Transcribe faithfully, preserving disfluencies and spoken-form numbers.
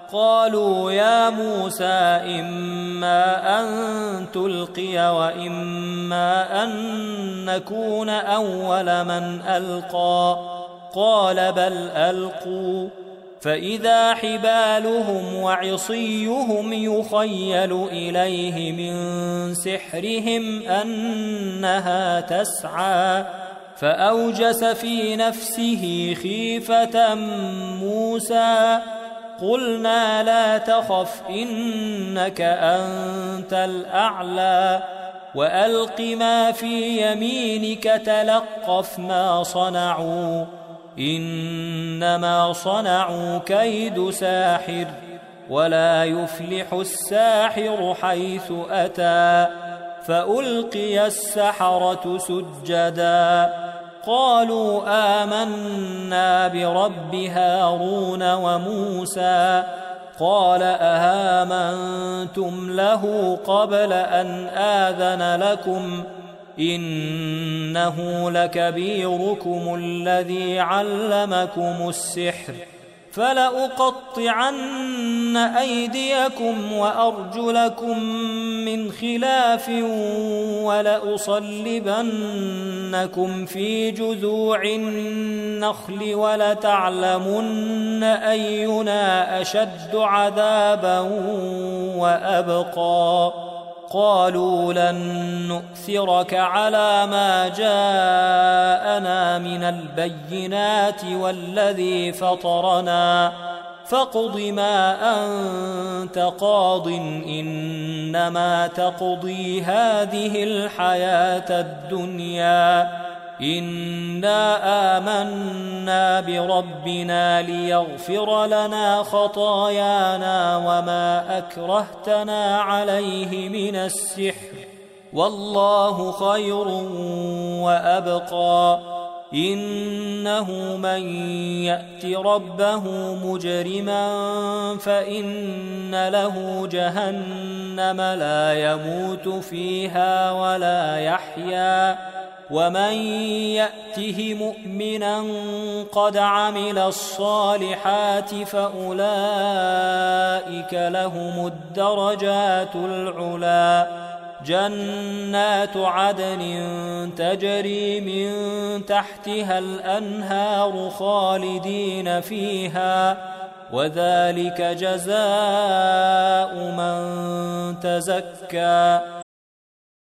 قالوا يا موسى إما أن تلقي وإما أن نكون أول من ألقى قال بل ألقوا فإذا حبالهم وعصيهم يخيل إليه من سحرهم أنها تسعى فأوجس في نفسه خيفة موسى قلنا لا تخف إنك أنت الأعلى وألق ما في يمينك تلقف ما صنعوا إنما صنعوا كيد ساحر ولا يفلح الساحر حيث أتى فألقي السحرة سجدا قالوا آمنا برب هارون وموسى قال أهامنتم له قبل أن آذن لكم إنه لكبيركم الذي علمكم السحر فلأقطعن أيديكم وأرجلكم من خلاف ولأصلبنكم في جذوع النخل ولتعلمن أينا أشد عذابا وأبقى قالوا لن نؤثرك على ما جاءنا من البينات والذي فطرنا فاقض ما أنت قاض إنما تقضي هذه الحياة الدنيا إنا آمنا بربنا ليغفر لنا خطايانا وما أكرهتنا عليه من السحر والله خير وأبقى إنه من يأت ربه مجرما فإن له جهنم لا يموت فيها ولا يحيا ومن يأته مؤمنا قد عمل الصالحات فأولئك لهم الدرجات العلا جنات عدن تجري من تحتها الأنهار خالدين فيها وذلك جزاء من تزكى